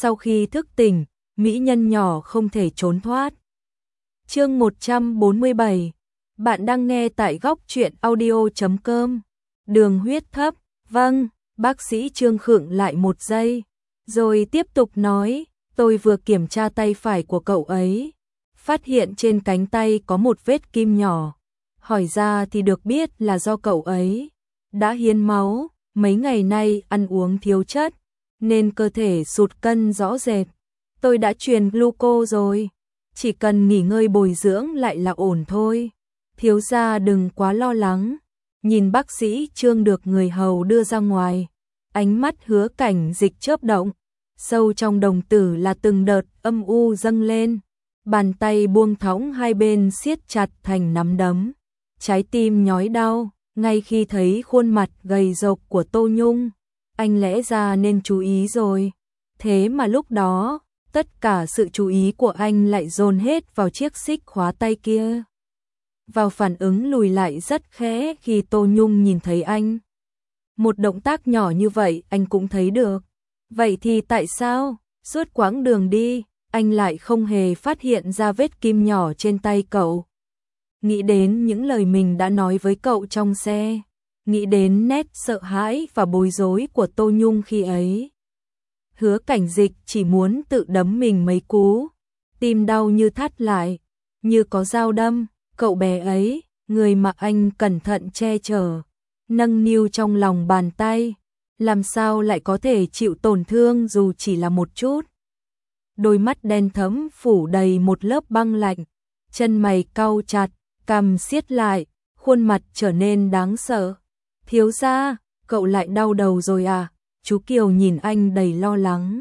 Sau khi thức tỉnh, mỹ nhân nhỏ không thể trốn thoát. Chương 147. Bạn đang nghe tại góc truyện audio.com. Đường huyết thấp. Vâng, bác sĩ Trương khựng lại một giây, rồi tiếp tục nói, tôi vừa kiểm tra tay phải của cậu ấy, phát hiện trên cánh tay có một vết kim nhỏ. Hỏi ra thì được biết là do cậu ấy đã hiến máu, mấy ngày nay ăn uống thiếu chất, nên cơ thể sụt cân rõ rệt. Tôi đã truyền gluco rồi, chỉ cần nghỉ ngơi bồi dưỡng lại là ổn thôi. Thiếu gia đừng quá lo lắng. Nhìn bác sĩ Trương được người hầu đưa ra ngoài, ánh mắt Hứa Cảnh Dịch chớp động, sâu trong đồng tử là từng đợt âm u dâng lên, bàn tay buông thõng hai bên siết chặt thành nắm đấm, trái tim nhói đau. Ngay khi thấy khuôn mặt gầy rộc của Tô Nhung, anh lẽ ra nên chú ý rồi, thế mà lúc đó tất cả sự chú ý của anh lại dồn hết vào chiếc xích khóa tay kia. Vào phản ứng lùi lại rất khẽ khi Tô Nhung nhìn thấy anh. Một động tác nhỏ như vậy anh cũng thấy được. Vậy thì tại sao, suốt quãng đường đi, anh lại không hề phát hiện ra vết kim nhỏ trên tay cậu? Nghĩ đến những lời mình đã nói với cậu trong xe, nghĩ đến nét sợ hãi và bối rối của Tô Nhung khi ấy, Hứa Cảnh Dịch chỉ muốn tự đấm mình mấy cú, tim đau như thắt lại, như có dao đâm. Cậu bé ấy, người mà anh cẩn thận che chở, nâng niu trong lòng bàn tay, làm sao lại có thể chịu tổn thương dù chỉ là một chút. Đôi mắt đen thẫm phủ đầy một lớp băng lạnh, chân mày cau chặt, cằm siết lại, khuôn mặt trở nên đáng sợ. Thiếu gia, cậu lại đau đầu rồi à? Chú Kiều nhìn anh đầy lo lắng.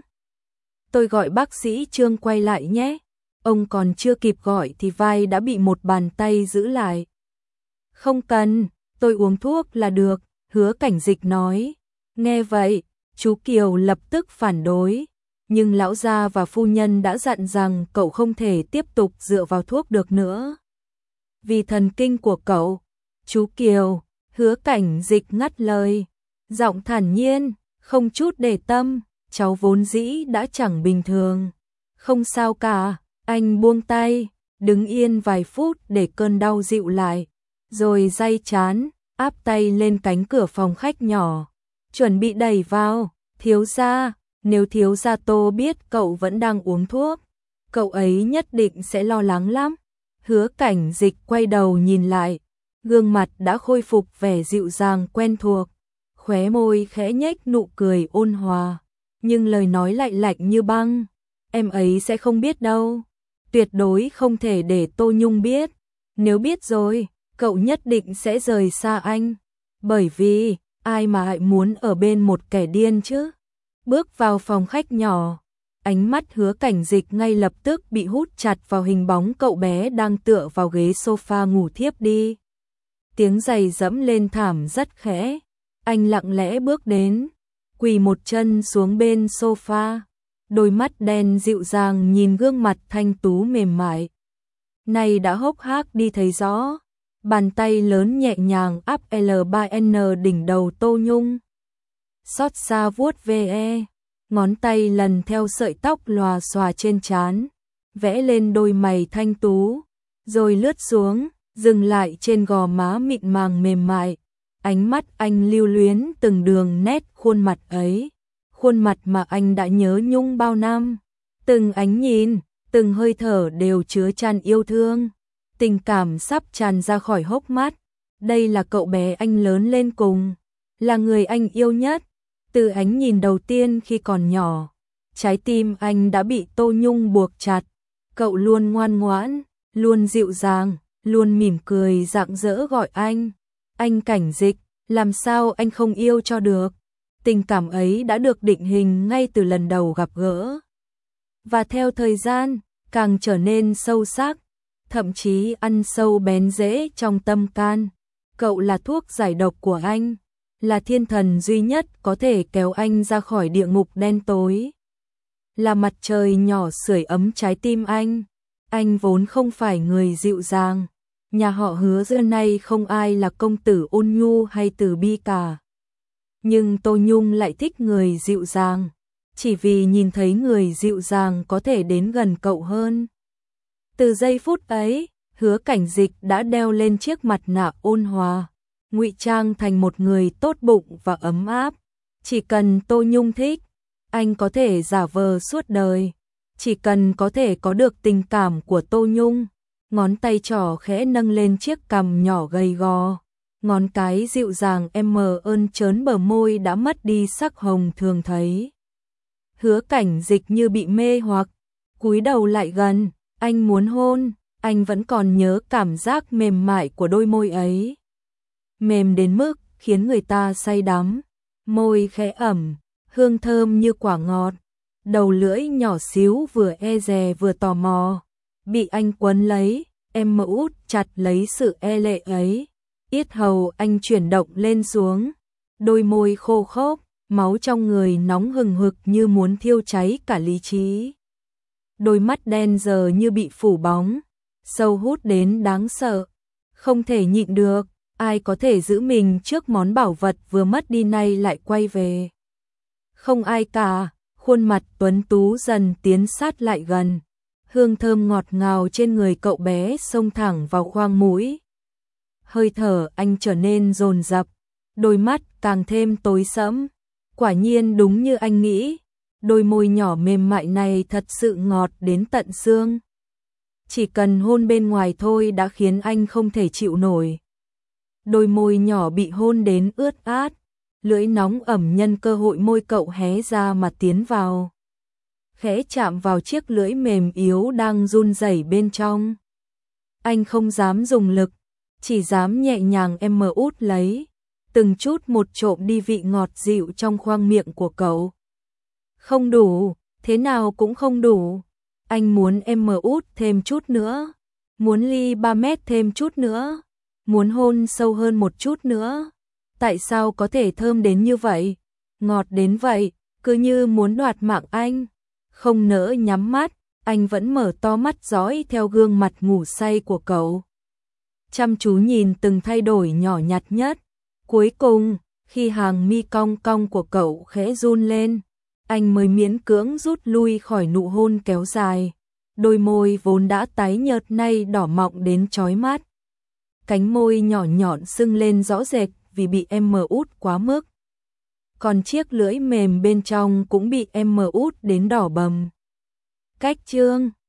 Tôi gọi bác sĩ Trương quay lại nhé. Ông còn chưa kịp gọi thì vai đã bị một bàn tay giữ lại. Không cần, tôi uống thuốc là được, Hứa Cảnh Dịch nói. Nghe vậy, chú Kiều lập tức phản đối. Nhưng lão gia và phu nhân đã dặn rằng cậu không thể tiếp tục dựa vào thuốc được nữa. Vì thần kinh của cậu, chú Kiều, Hứa Cảnh Dịch ngắt lời. Giọng thản nhiên, không chút để tâm, cháu vốn dĩ đã chẳng bình thường. Không sao cả. Anh buông tay, đứng yên vài phút để cơn đau dịu lại, rồi day chán, áp tay lên cánh cửa phòng khách nhỏ, chuẩn bị đẩy vào. Thiếu gia, nếu thiếu gia Tô biết cậu vẫn đang uống thuốc, cậu ấy nhất định sẽ lo lắng lắm. Hứa Cảnh Dịch quay đầu nhìn lại, gương mặt đã khôi phục vẻ dịu dàng quen thuộc, khóe môi khẽ nhếch nụ cười ôn hòa, nhưng lời nói lại lạnh như băng. Em ấy sẽ không biết đâu. Tuyệt đối không thể để Tô Nhung biết. Nếu biết rồi, cậu nhất định sẽ rời xa anh. Bởi vì, ai mà lại muốn ở bên một kẻ điên chứ? Bước vào phòng khách nhỏ, ánh mắt Hứa Cảnh Dịch ngay lập tức bị hút chặt vào hình bóng cậu bé đang tựa vào ghế sofa ngủ thiếp đi. Tiếng giày dẫm lên thảm rất khẽ. Anh lặng lẽ bước đến, quỳ một chân xuống bên sofa. Đôi mắt đen dịu dàng nhìn gương mặt thanh tú mềm mại. Này đã hốc hác đi thấy rõ. Bàn tay lớn nhẹ nhàng áp L3N đỉnh đầu Tô Nhung. Xót xa vuốt ve, ngón tay lần theo sợi tóc lòa xòa trên trán, vẽ lên đôi mày thanh tú, rồi lướt xuống, dừng lại trên gò má mịn màng mềm mại. Ánh mắt anh lưu luyến từng đường nét khuôn mặt ấy. Khuôn mặt mà anh đã nhớ nhung bao năm, từng ánh nhìn, từng hơi thở đều chứa chan yêu thương, tình cảm sắp tràn ra khỏi hốc mắt. Đây là cậu bé anh lớn lên cùng, là người anh yêu nhất. Từ ánh nhìn đầu tiên khi còn nhỏ, trái tim anh đã bị Tô Nhung buộc chặt. Cậu luôn ngoan ngoãn, luôn dịu dàng, luôn mỉm cười rạng rỡ gọi anh. Anh Cảnh Dịch, làm sao anh không yêu cho được? Tình cảm ấy đã được định hình ngay từ lần đầu gặp gỡ. Và theo thời gian, càng trở nên sâu sắc, thậm chí ăn sâu bén rễ trong tâm can. Cậu là thuốc giải độc của anh, là thiên thần duy nhất có thể kéo anh ra khỏi địa ngục đen tối. Là mặt trời nhỏ sưởi ấm trái tim anh. Anh vốn không phải người dịu dàng. Nhà họ Hứa xưa nay không ai là công tử ôn nhu hay từ bi cả. Nhưng Tô Nhung lại thích người dịu dàng, chỉ vì nhìn thấy người dịu dàng có thể đến gần cậu hơn. Từ giây phút ấy, Hứa Cảnh Dịch đã đeo lên chiếc mặt nạ ôn hòa, ngụy trang thành một người tốt bụng và ấm áp. Chỉ cần Tô Nhung thích, anh có thể giả vờ suốt đời. Chỉ cần có thể có được tình cảm của Tô Nhung. Ngón tay trỏ khẽ nâng lên chiếc cằm nhỏ gầy gò, ngón cái dịu dàng ơn trớn bờ môi đã mất đi sắc hồng thường thấy. Hứa Cảnh Dịch như bị mê hoặc, cúi đầu lại gần, anh muốn hôn, anh vẫn còn nhớ cảm giác mềm mại của đôi môi ấy. Mềm đến mức khiến người ta say đắm, môi khẽ ẩm, hương thơm như quả ngọt, đầu lưỡi nhỏ xíu vừa e dè vừa tò mò, bị anh quấn lấy, em út chặt lấy sự e lệ ấy. Yết hầu anh chuyển động lên xuống, đôi môi khô khốc, máu trong người nóng hừng hực như muốn thiêu cháy cả lý trí. Đôi mắt đen giờ như bị phủ bóng, sâu hút đến đáng sợ, không thể nhịn được, ai có thể giữ mình trước món bảo vật vừa mất đi nay lại quay về. Không ai cả, khuôn mặt tuấn tú dần tiến sát lại gần, hương thơm ngọt ngào trên người cậu bé xông thẳng vào khoang mũi. Hơi thở anh trở nên dồn dập, đôi mắt càng thêm tối sẫm. Quả nhiên đúng như anh nghĩ, đôi môi nhỏ mềm mại này thật sự ngọt đến tận xương. Chỉ cần hôn bên ngoài thôi đã khiến anh không thể chịu nổi. Đôi môi nhỏ bị hôn đến ướt át, lưỡi nóng ẩm nhân cơ hội môi cậu hé ra mà tiến vào. Khẽ chạm vào chiếc lưỡi mềm yếu đang run rẩy bên trong. Anh không dám dùng lực, chỉ dám nhẹ nhàng út lấy, từng chút một trộm đi vị ngọt dịu trong khoang miệng của cậu. Không đủ, thế nào cũng không đủ. Anh muốn út thêm chút nữa, muốn ly 3 mét thêm chút nữa, muốn hôn sâu hơn một chút nữa. Tại sao có thể thơm đến như vậy, ngọt đến vậy, cứ như muốn đoạt mạng anh. Không nỡ nhắm mắt, anh vẫn mở to mắt dõi theo gương mặt ngủ say của cậu. Chăm chú nhìn từng thay đổi nhỏ nhặt nhất. Cuối cùng, khi hàng mi cong cong của cậu khẽ run lên, anh mới miễn cưỡng rút lui khỏi nụ hôn kéo dài. Đôi môi vốn đã tái nhợt nay đỏ mọng đến chói mắt. Cánh môi nhỏ nhọn sưng lên rõ rệt vì bị út quá mức. Còn chiếc lưỡi mềm bên trong cũng bị út đến đỏ bầm. Cách chương